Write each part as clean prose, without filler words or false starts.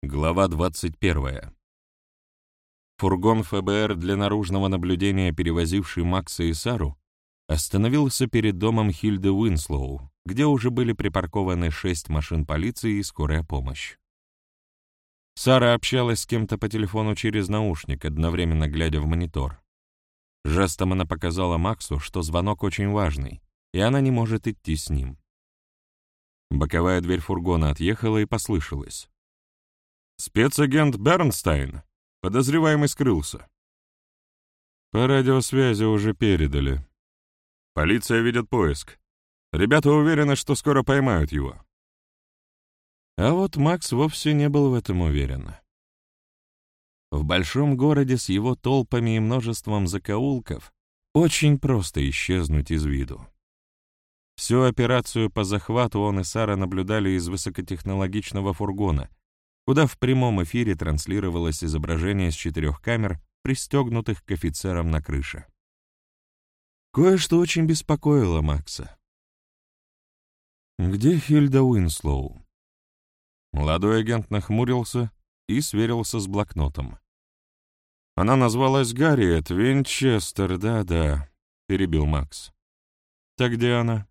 Глава 21. Фургон ФБР для наружного наблюдения, перевозивший Макса и Сару, остановился перед домом Хильды Уинслоу, где уже были припаркованы 6 машин полиции и скорая помощь. Сара общалась с кем-то по телефону через наушник, одновременно глядя в монитор. Жестом она показала Максу, что звонок очень важный, и она не может идти с ним. Боковая дверь фургона отъехала и послышалось: «Спецагент Бернстайн. Подозреваемый скрылся». «По радиосвязи уже передали. Полиция ведет поиск. Ребята уверены, что скоро поймают его». А вот Макс вовсе не был в этом уверен. В большом городе с его толпами и множеством закоулков очень просто исчезнуть из виду. Всю операцию по захвату он и Сара наблюдали из высокотехнологичного фургона, куда в прямом эфире транслировалось изображение с 4 камер, пристегнутых к офицерам на крыше. Кое-что очень беспокоило Макса. «Где Хильда Уинслоу?» Молодой агент нахмурился и сверился с блокнотом. «Она назвалась Гарриет Винчестер, да-да», — перебил Макс. «Так где она?»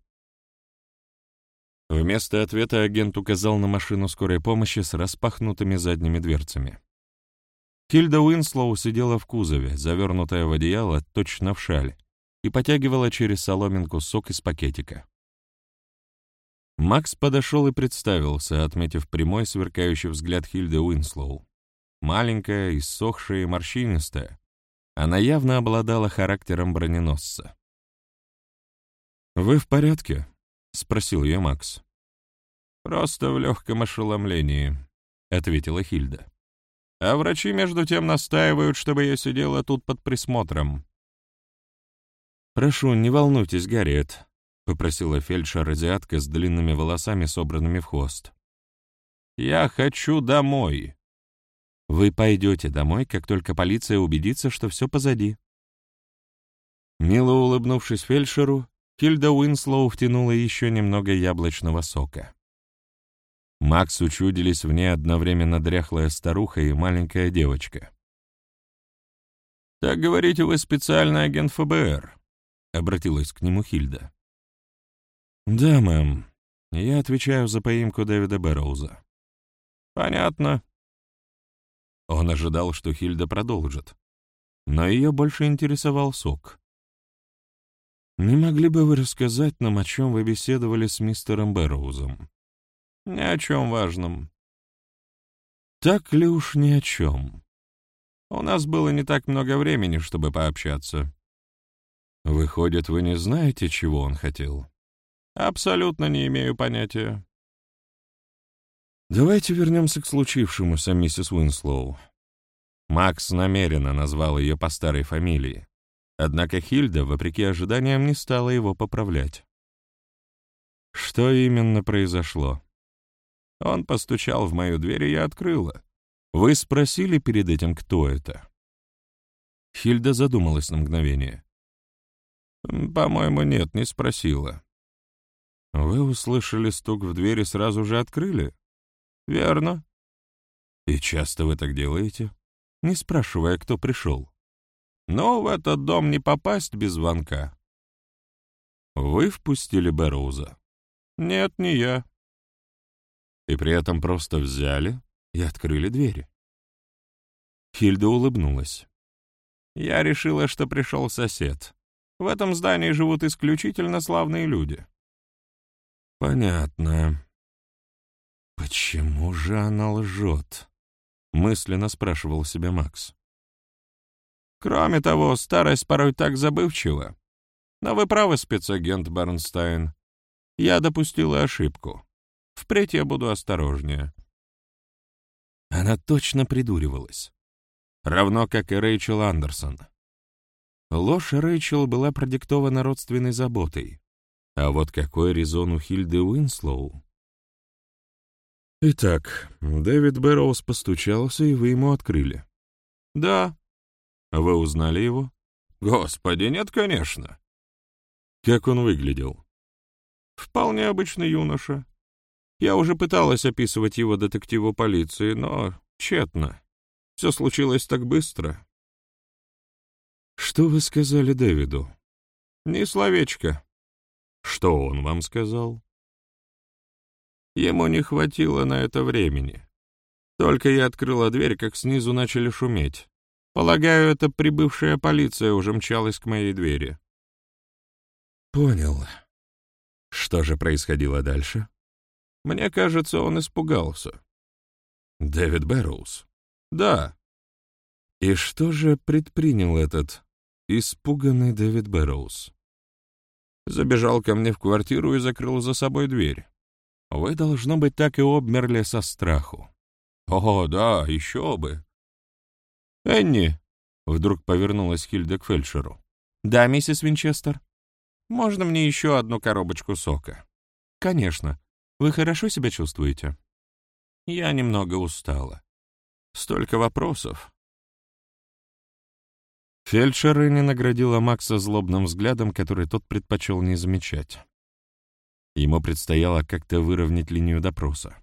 Вместо ответа агент указал на машину скорой помощи с распахнутыми задними дверцами. Хильда Уинслоу сидела в кузове, завернутая в одеяло, точно в шаль, и потягивала через соломинку сок из пакетика. Макс подошел и представился, отметив прямой сверкающий взгляд Хильды Уинслоу. Маленькая, иссохшая и морщинистая, она явно обладала характером броненосца. «Вы в порядке?» — спросил ее Макс. «Просто в легком ошеломлении», — ответила Хильда. «А врачи, между тем, настаивают, чтобы я сидела тут под присмотром». «Прошу, не волнуйтесь, Гарриет», — попросила фельдшер-азиатка с длинными волосами, собранными в хвост. «Я хочу домой». «Вы пойдете домой, как только полиция убедится, что все позади». Мило улыбнувшись фельдшеру, Хильда Уинслоу втянула еще немного яблочного сока. Максу чудились в ней одновременно дряхлая старуха и маленькая девочка. «Так, говорите, вы специальный агент ФБР?» — обратилась к нему Хильда. «Да, мэм. Я отвечаю за поимку Дэвида Бэрроуза». «Понятно». Он ожидал, что Хильда продолжит, но ее больше интересовал сок. «Не могли бы вы рассказать нам, о чем вы беседовали с мистером Бэрроузом?» «Ни о чем важном». «Так ли уж ни о чем? У нас было не так много времени, чтобы пообщаться». «Выходит, вы не знаете, чего он хотел?» «Абсолютно не имею понятия». «Давайте вернемся к случившемуся, миссис Уинслоу». Макс намеренно назвал ее по старой фамилии. Однако Хильда, вопреки ожиданиям, не стала его поправлять. «Что именно произошло?» Он постучал в мою дверь, и я открыла. «Вы спросили перед этим, кто это?» Хильда задумалась на мгновение. «По-моему, нет, не спросила». «Вы услышали стук в дверь и сразу же открыли?» «Верно». «И часто вы так делаете, не спрашивая, кто пришел?» «Но в этот дом не попасть без звонка». «Вы впустили Бэрроуза?» «Нет, не я». «И при этом просто взяли и открыли двери?» Хильда улыбнулась. «Я решила, что пришел сосед. В этом здании живут исключительно славные люди». «Понятно. Почему же она лжет?» — мысленно спрашивал себя Макс. «Кроме того, старость порой так забывчива. Но вы правы, спецагент Бернстайн. Я допустила ошибку. Впредь я буду осторожнее». Она точно придуривалась. Равно как и Рэйчел Андерсон. Ложь Рэйчел была продиктована родственной заботой. А вот какой резон у Хильды Уинслоу? «Итак, Дэвид Бэрроуз постучался, и вы ему открыли?» «Да». «Вы узнали его?» «Господи, нет, конечно». «Как он выглядел?» «Вполне обычный юноша. Я уже пыталась описывать его детективу полиции, но Тщетно. Все случилось так быстро. Что вы сказали Дэвиду? Ни словечко. Что он вам сказал? Ему не хватило на это времени. Только я открыла дверь, как снизу начали шуметь. Полагаю, это прибывшая полиция уже мчалась к моей двери. Понял. Что же происходило дальше? Мне кажется, он испугался. Дэвид Бэрроуз? Да. И что же предпринял этот испуганный Дэвид Бэрроуз? Забежал ко мне в квартиру и закрыл за собой дверь. Вы, должно быть, так и обмерли со страху. О, да, еще бы. Энни, вдруг повернулась Хильда к фельдшеру. Да, миссис Винчестер. Можно мне еще одну коробочку сока? Конечно. Вы хорошо себя чувствуете? Я немного устала. Столько вопросов. Фельдшер не наградила Макса злобным взглядом, который тот предпочел не замечать. Ему предстояло как-то выровнять линию допроса.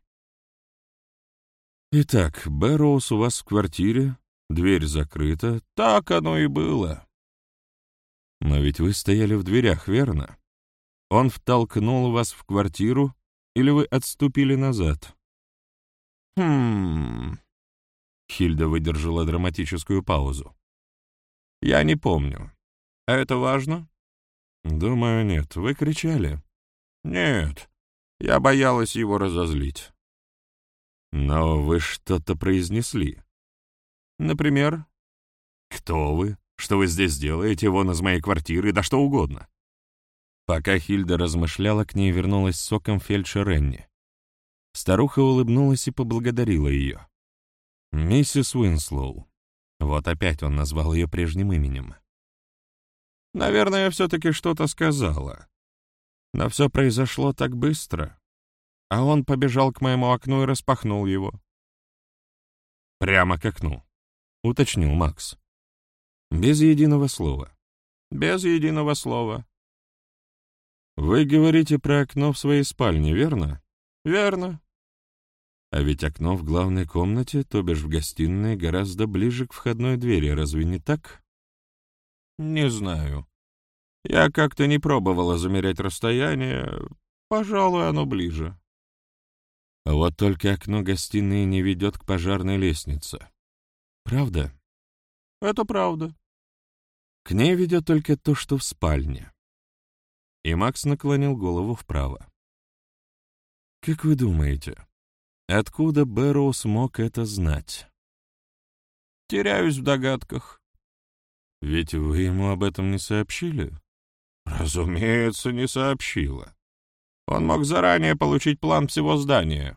«Итак, Бэрроуз у вас в квартире, дверь закрыта, так оно и было. Но ведь вы стояли в дверях, верно? Он втолкнул вас в квартиру, или вы отступили назад?» Хильда выдержала драматическую паузу. «Я не помню. А это важно?» «Думаю, нет. Вы кричали?» «Нет. Я боялась его разозлить». «Но вы что-то произнесли. Например?» «Кто вы? Что вы здесь делаете? Вон из моей квартиры, да что угодно». Пока Хильда размышляла, к ней вернулась с соком фельдшер Энни. Старуха улыбнулась и поблагодарила ее. «Миссис Уинслоу». Вот опять он назвал ее прежним именем. «Наверное, я все-таки что-то сказала. Но все произошло так быстро. А он побежал к моему окну и распахнул его». «Прямо к окну», — уточнил Макс. «Без единого слова». «Без единого слова». «Вы говорите про окно в своей спальне, верно?» «Верно». «А ведь окно в главной комнате, то бишь в гостиной, гораздо ближе к входной двери, разве не так?» «Не знаю. Я как-то не пробовала замерять расстояние. Пожалуй, оно ближе». «Вот только окно гостиной не ведет к пожарной лестнице. Правда?» «Это правда». «К ней ведет только то, что в спальне». И Макс наклонил голову вправо. «Как вы думаете, откуда Бэрроуз мог это знать?» «Теряюсь в догадках». «Ведь вы ему об этом не сообщили?» «Разумеется, не сообщила. Он мог заранее получить план всего здания».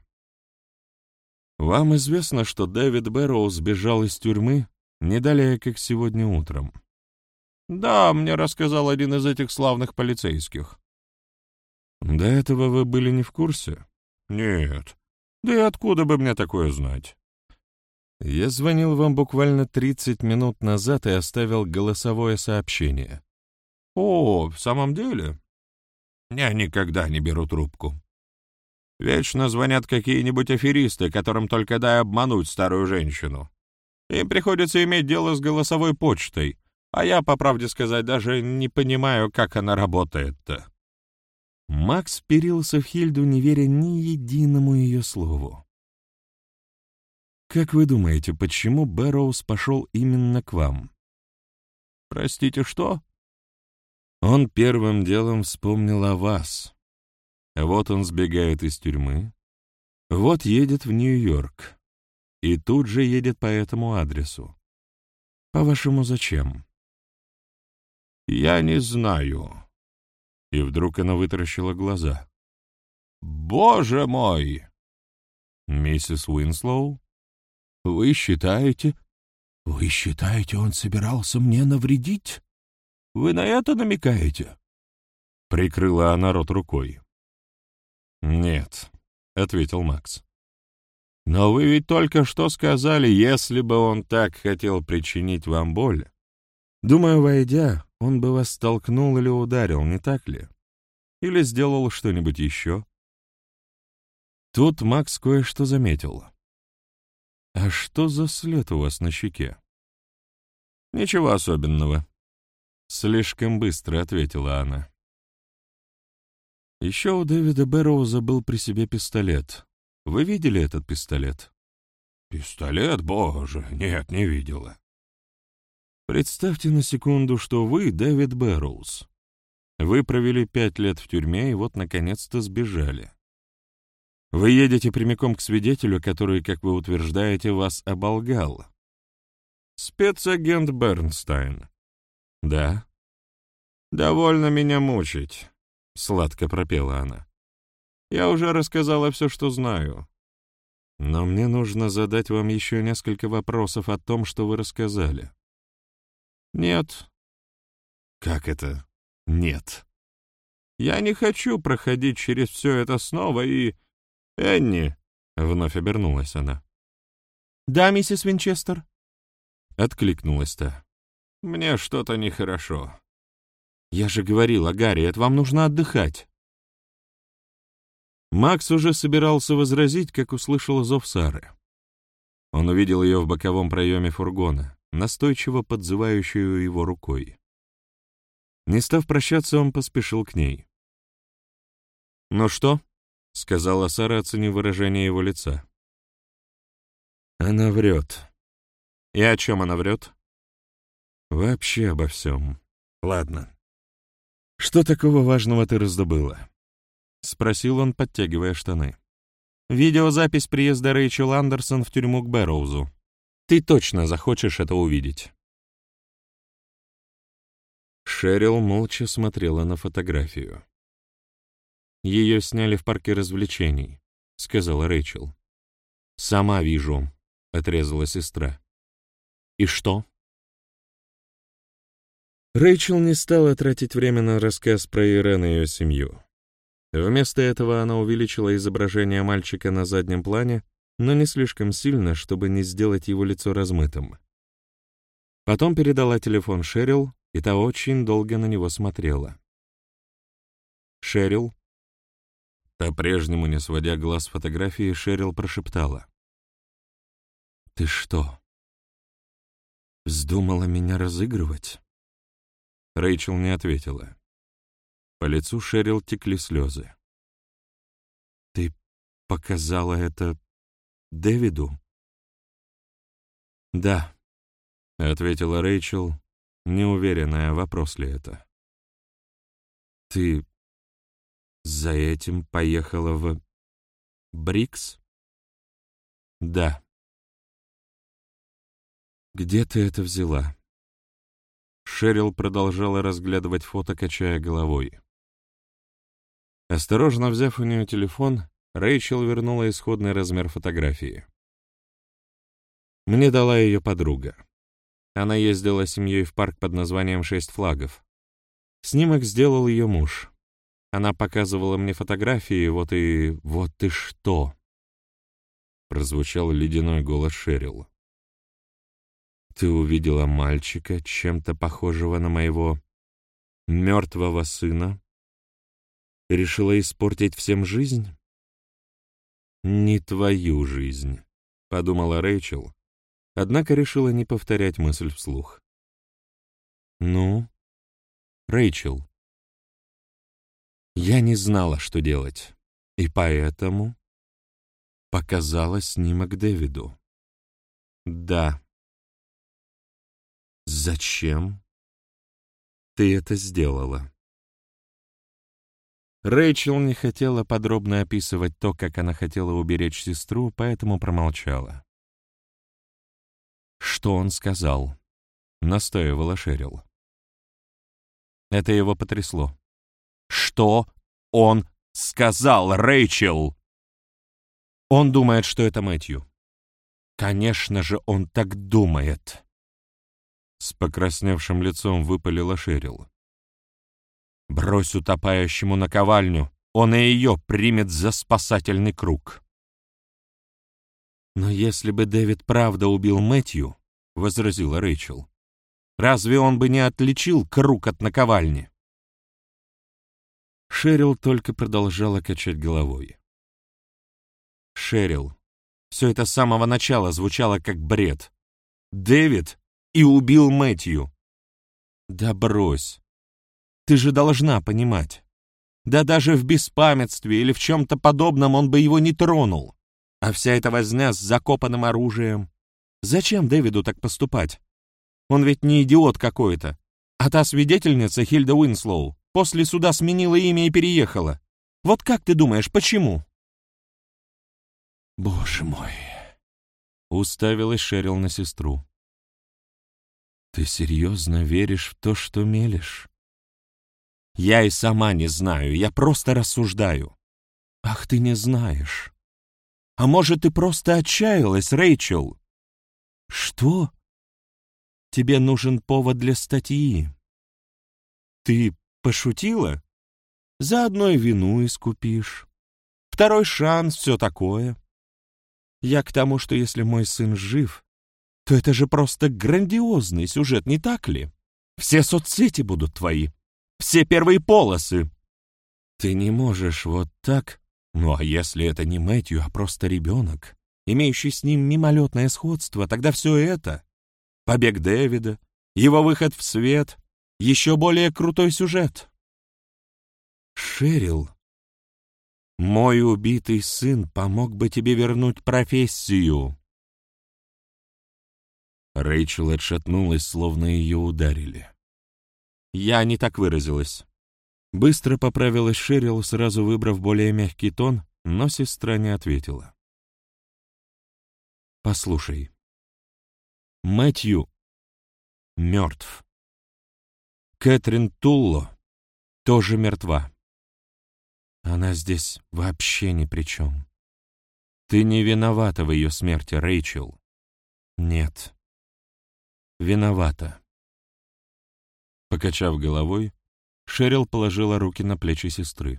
«Вам известно, что Дэвид Бэрроуз сбежал из тюрьмы не далее, как сегодня утром?» «Да, мне рассказал один из этих славных полицейских». «До этого вы были не в курсе?» «Нет. Да и откуда бы мне такое знать?» «Я звонил вам буквально 30 минут назад и оставил голосовое сообщение». «О, в самом деле?» «Я никогда не беру трубку. Вечно звонят какие-нибудь аферисты, которым только дай обмануть старую женщину. Им приходится иметь дело с голосовой почтой, а я, по правде сказать, даже не понимаю, как она работает-то». Макс вперился в Хильду, не веря ни единому ее слову. «Как вы думаете, почему Бэрроуз пошел именно к вам?» «Простите, что?» «Он первым делом вспомнил о вас. Вот он сбегает из тюрьмы, вот едет в Нью-Йорк, и тут же едет по этому адресу. По-вашему, зачем?» «Я не знаю». И вдруг она вытаращила глаза. «Боже мой!» «Миссис Уинслоу, вы считаете, он собирался мне навредить? Вы на это намекаете?» Прикрыла она рот рукой. «Нет», — ответил Макс. «Но вы ведь только что сказали, если бы он так хотел причинить вам боль. Думаю, войдя, он бы вас столкнул или ударил, не так ли? Или сделал что-нибудь еще?» Тут Макс кое-что заметил. «А что за след у вас на щеке?» «Ничего особенного», — слишком быстро ответила она. Еще у Дэвида Бэрроуза был при себе пистолет. Вы видели этот пистолет? «Пистолет? Боже, нет, не видела». Представьте на секунду, что вы Дэвид Бэрроуз. Вы провели 5 лет в тюрьме и вот, наконец-то, сбежали. Вы едете прямиком к свидетелю, который, как вы утверждаете, вас оболгал. Спецагент Бернстайн. Да. «Довольно меня мучить», — сладко пропела она. «Я уже рассказала все, что знаю. Но мне нужно задать вам еще несколько вопросов о том, что вы рассказали». «Нет». «Как это нет?» «Я не хочу проходить через все это снова и...» «Энни!» — вновь обернулась она. «Да, миссис Винчестер?» — откликнулась та. «Мне что-то нехорошо». «Я же говорила, Гарриет, вам нужно отдыхать». Макс уже собирался возразить, как услышал зов Сары. Он увидел ее в боковом проеме фургона, настойчиво подзывающую его рукой. Не став прощаться, он поспешил к ней. «Ну что?» — сказала Сара, оценив выражение его лица. «Она врет». «И о чем она врет?» «Вообще обо всем. Ладно. Что такого важного ты раздобыла?» — спросил он, подтягивая штаны. «Видеозапись приезда Рэйчел Андерсон в тюрьму к Бэрроузу. Ты точно захочешь это увидеть». Шерил молча смотрела на фотографию. «Ее сняли в парке развлечений», — сказала Рэйчел. «Сама вижу», — отрезала сестра. «И что?» Рэйчел не стала тратить время на рассказ про Ирен и ее семью. Вместо этого она увеличила изображение мальчика на заднем плане, но не слишком сильно, чтобы не сделать его лицо размытым. Потом передала телефон Шерил, и та очень долго на него смотрела. «Шерил?» По-прежнему, не сводя глаз с фотографии, Шерил прошептала. «Ты что, вздумала меня разыгрывать?» Рэйчел не ответила. По лицу Шерил текли слезы. «Ты показала это Дэвиду?» «Да», — ответила Рэйчел, неуверенная, вопрос ли это. «Ты за этим поехала в Брикс?» «Да». «Где ты это взяла?» Шерил продолжала разглядывать фото, качая головой. Осторожно взяв у нее телефон, Рэйчел вернула исходный размер фотографии. Мне дала ее подруга. Она ездила с семьей в парк под названием «Шесть флагов». Снимок сделал ее муж. Она показывала мне фотографии, вот и что? Прозвучал ледяной голос Шерил. Ты увидела мальчика, чем-то похожего на моего мертвого сына? Решила испортить всем жизнь? Не твою жизнь, подумала Рэйчел, однако решила не повторять мысль вслух. Ну, Рэйчел, я не знала, что делать, и поэтому показала снимок Дэвиду. Да. Зачем ты это сделала? Рэйчел не хотела подробно описывать то, как она хотела уберечь сестру, поэтому промолчала. «Что он сказал?» — настаивала Шерил. Это его потрясло. «Что он сказал, Рэйчел?» «Он думает, что это Мэтью». «Конечно же, он так думает!» С покрасневшим лицом выпалила Шерил. «Брось утопающему наковальню, он и ее примет за спасательный круг». «Но если бы Дэвид правда убил Мэтью, — возразила Рэйчел, — разве он бы не отличил круг от наковальни?» Шерил только продолжала качать головой. «Шерил, Все это с самого начала звучало как бред. Дэвид и убил Мэтью. Да брось. Ты же должна понимать. Да даже в беспамятстве или в чем-то подобном он бы его не тронул. А вся эта возня с закопанным оружием. Зачем Дэвиду так поступать? Он ведь не идиот какой-то. А та свидетельница, Хильда Уинслоу, после суда сменила имя и переехала. Вот как ты думаешь, почему? Боже мой. Уставилась Шерил на сестру. Ты серьезно веришь в то, что мелешь? Я и сама не знаю, я просто рассуждаю. Ах, ты не знаешь. А может, ты просто отчаялась, Рэйчел? Что? Тебе нужен повод для статьи. Ты пошутила? Заодно и вину искупишь. Второй шанс, все такое. Я к тому, что если мой сын жив, то это же просто грандиозный сюжет, не так ли? Все соцсети будут твои, все первые полосы. Ты не можешь вот так. Ну а если это не Мэтью, а просто ребенок, имеющий с ним мимолетное сходство, тогда все это — побег Дэвида, его выход в свет, еще более крутой сюжет. Шерил, мой убитый сын помог бы тебе вернуть профессию. Рэйчел отшатнулась, словно ее ударили. Я не так выразилась. Быстро поправилась Шерил, сразу выбрав более мягкий тон, но сестра не ответила. Послушай, Мэтью мертв. Кэтрин Тулло тоже мертва. Она здесь вообще ни при чем. Ты не виновата в ее смерти, Рэйчел. Нет. Виновата. Покачав головой, Шерил положила руки на плечи сестры.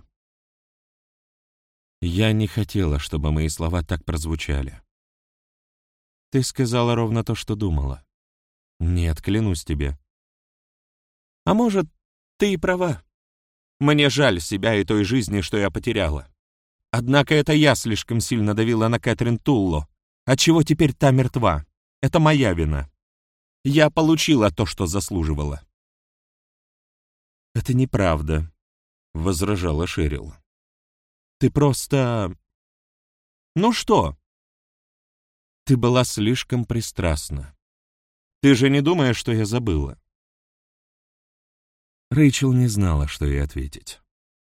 Я не хотела, чтобы мои слова так прозвучали. Ты сказала ровно то, что думала. Нет, клянусь тебе. А может, ты и права. Мне жаль себя и той жизни, что я потеряла. Однако это я слишком сильно давила на Кэтрин Тулло, отчего теперь та мертва. Это моя вина. Я получила то, что заслуживала. «Это неправда», — возражала Шерил. «Ты просто... Ну что? Ты была слишком пристрастна. Ты же не думаешь, что я забыла?» Рэйчел не знала, что ей ответить.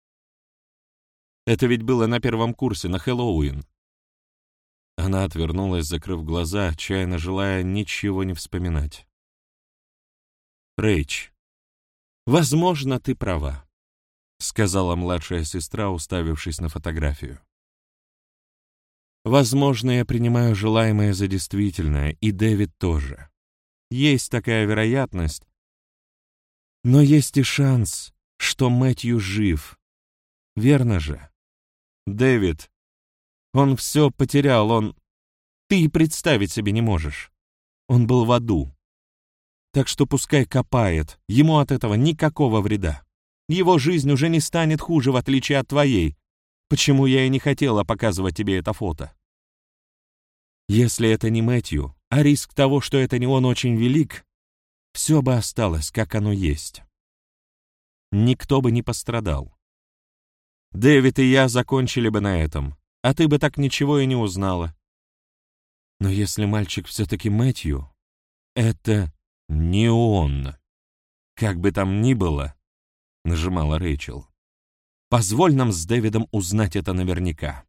«Это ведь было на первом курсе, на Хэллоуин». Она отвернулась, закрыв глаза, отчаянно желая ничего не вспоминать. «Рэйч, возможно, ты права», — сказала младшая сестра, уставившись на фотографию. «Возможно, я принимаю желаемое за действительное, и Дэвид тоже. Есть такая вероятность, но есть и шанс, что Мэтью жив. Верно же? Дэвид, он все потерял, Ты и представить себе не можешь. Он был в аду. Так что пускай копает, ему от этого никакого вреда. Его жизнь уже не станет хуже, в отличие от твоей. Почему я и не хотела показывать тебе это фото? Если это не Мэтью, а риск того, что это не он, очень велик, все бы осталось, как оно есть. Никто бы не пострадал. Дэвид и я закончили бы на этом, а ты бы так ничего и не узнала. Но если мальчик все-таки Мэтью, это не он. Как бы там ни было, нажимала Рэйчел. Позволь нам с Дэвидом узнать это наверняка.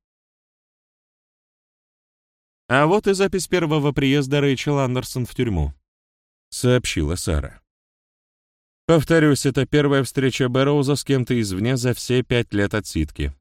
А вот и запись первого приезда Рэйчел Андерсон в тюрьму, сообщила Сара. Повторюсь, это первая встреча Бэрроуза с кем-то извне за все 5 лет отсидки.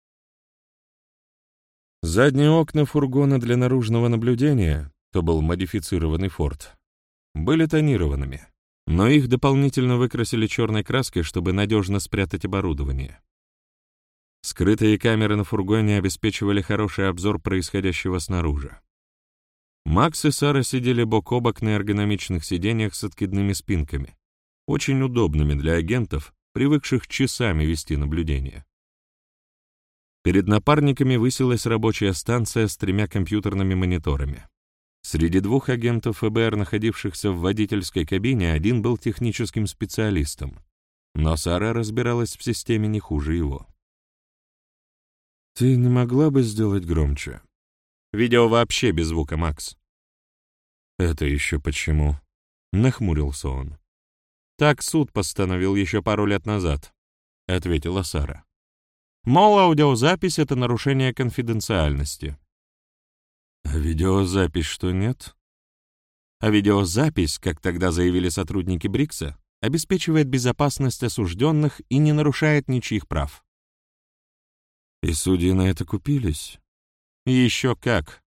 Задние окна фургона для наружного наблюдения, то был модифицированный Форд, были тонированными, но их дополнительно выкрасили черной краской, чтобы надежно спрятать оборудование. Скрытые камеры на фургоне обеспечивали хороший обзор происходящего снаружи. Макс и Сара сидели бок о бок на эргономичных сиденьях с откидными спинками, очень удобными для агентов, привыкших часами вести наблюдение. Перед напарниками высилась рабочая станция с 3 компьютерными мониторами. Среди 2 агентов ФБР, находившихся в водительской кабине, один был техническим специалистом, но Сара разбиралась в системе не хуже его. «Ты не могла бы сделать громче?» «Видео вообще без звука, Макс». «Это еще почему?» — нахмурился он. «Так суд постановил еще пару лет назад», — ответила Сара. «Мол, аудиозапись — это нарушение конфиденциальности». «А видеозапись что, нет?» «А видеозапись, как тогда заявили сотрудники Брикса, обеспечивает безопасность осужденных и не нарушает ничьих прав». «И судьи на это купились?» «Еще как».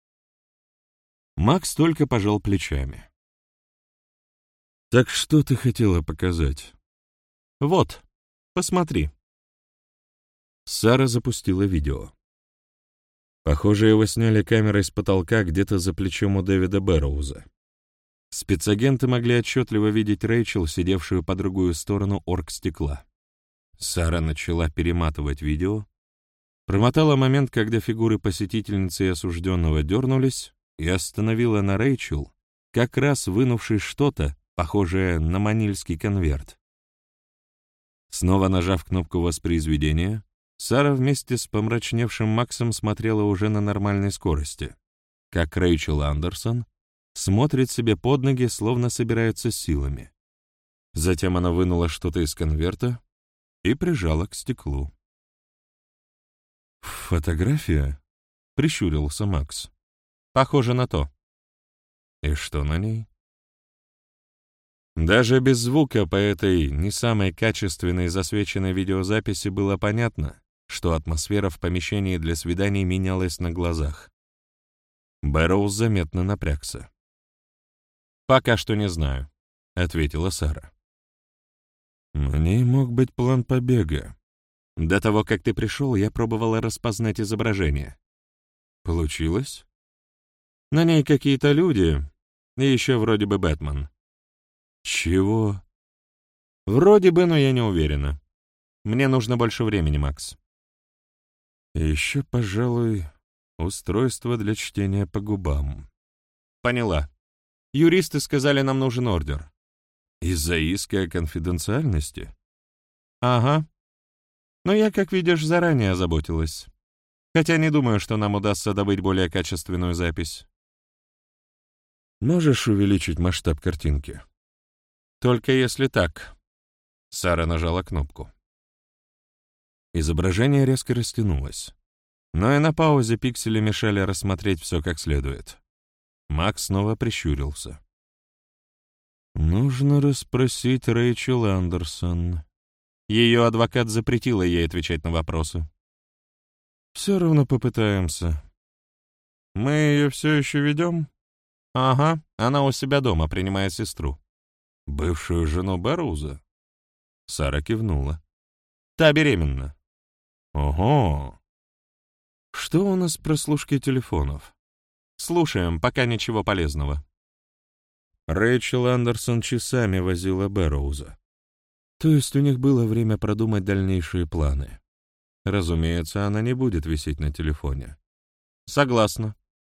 Макс только пожал плечами. «Так что ты хотела показать?» «Вот, посмотри». Сара запустила видео. Похоже, его сняли камерой с потолка где-то за плечом у Дэвида Бэрроуза. Спецагенты могли отчетливо видеть Рэйчел, сидевшую по другую сторону оргстекла. Сара начала перематывать видео, промотала момент, когда фигуры посетительницы и осужденного дернулись, и остановила на Рэйчел, как раз вынувшей что-то, похожее на манильский конверт. Снова нажав кнопку воспроизведения, Сара вместе с помрачневшим Максом смотрела уже на нормальной скорости, как Рэйчел Андерсон смотрит себе под ноги, словно собирается силами. Затем она вынула что-то из конверта и прижала к стеклу. «Фотография?» — прищурился Макс. «Похоже на то». «И что на ней?» Даже без звука по этой не самой качественной засвеченной видеозаписи было понятно, что атмосфера в помещении для свиданий менялась на глазах. Бэрроуз заметно напрягся. «Пока что не знаю», — ответила Сара. «На ней мог быть план побега. До того, как ты пришел, я пробовала распознать изображение. Получилось? На ней какие-то люди, и еще вроде бы Бэтмен». «Чего?» «Вроде бы, но я не уверена. Мне нужно больше времени, Макс». «Еще, пожалуй, устройство для чтения по губам». «Поняла. Юристы сказали, нам нужен ордер». «Из-за иска о конфиденциальности?» «Ага. Но я, как видишь, заранее озаботилась. Хотя не думаю, что нам удастся добыть более качественную запись». «Можешь увеличить масштаб картинки?» «Только если так». Сара нажала кнопку. Изображение резко растянулось. Но и на паузе пиксели мешали рассмотреть все как следует. Макс снова прищурился. «Нужно расспросить Рэйчел Андерсон». Ее адвокат запретила ей отвечать на вопросы. «Все равно попытаемся». «Мы ее все еще ведем?» «Ага, она у себя дома, принимая сестру». «Бывшую жену Бэрроуза?» Сара кивнула. «Та беременна». «Ого! Что у нас с прослушкой телефонов?» «Слушаем, пока ничего полезного». Рэйчел Андерсон часами возила Бэрроуза. То есть у них было время продумать дальнейшие планы. Разумеется, она не будет висеть на телефоне. «Согласна».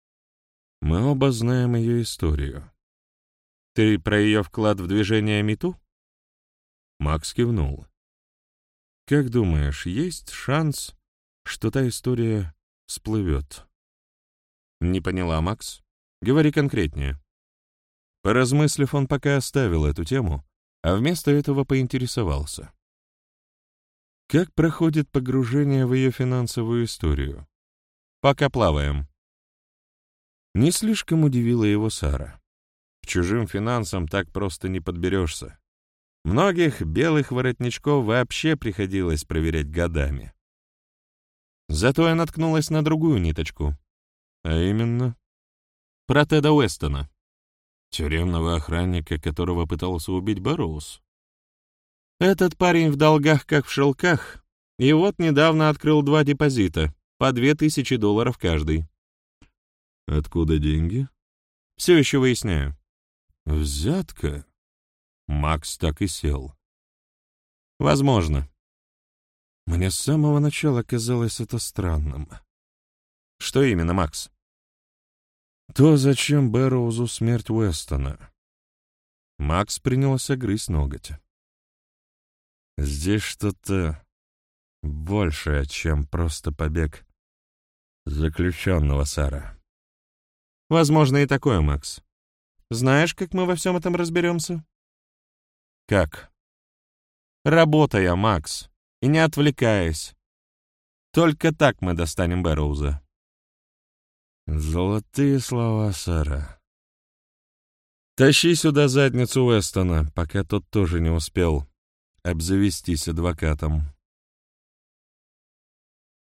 Мы оба знаем ее историю. «Ты про ее вклад в движение МИТУ?» Макс кивнул. «Как думаешь, есть шанс, что та история всплывет?» «Не поняла, Макс. Говори конкретнее». Поразмыслив, он пока оставил эту тему, а вместо этого поинтересовался. «Как проходит погружение в ее финансовую историю?» «Пока плаваем». Не слишком удивила его Сара. К чужим финансам так просто не подберешься. Многих белых воротничков вообще приходилось проверять годами. Зато я наткнулась на другую ниточку. А именно? Про Теда Уэстона. Тюремного охранника, которого пытался убить Бэрроуз. Этот парень в долгах, как в шелках, и вот недавно открыл 2 депозита, по $2000 каждый. Откуда деньги? Все еще выясняю. Взятка? Макс так и сел. Возможно. Мне с самого начала казалось это странным. Что именно, Макс? То, зачем Бэрроузу смерть Уэстона. Макс принялся грызть ноготь. Здесь что-то большее, чем просто побег заключенного, Сара. Возможно и такое, Макс. Знаешь, как мы во всем этом разберемся? Как? Работая, Макс, и не отвлекаясь. Только так мы достанем Бэрроуза. Золотые слова, Сара. Тащи сюда задницу Уэстона, пока тот тоже не успел обзавестись адвокатом.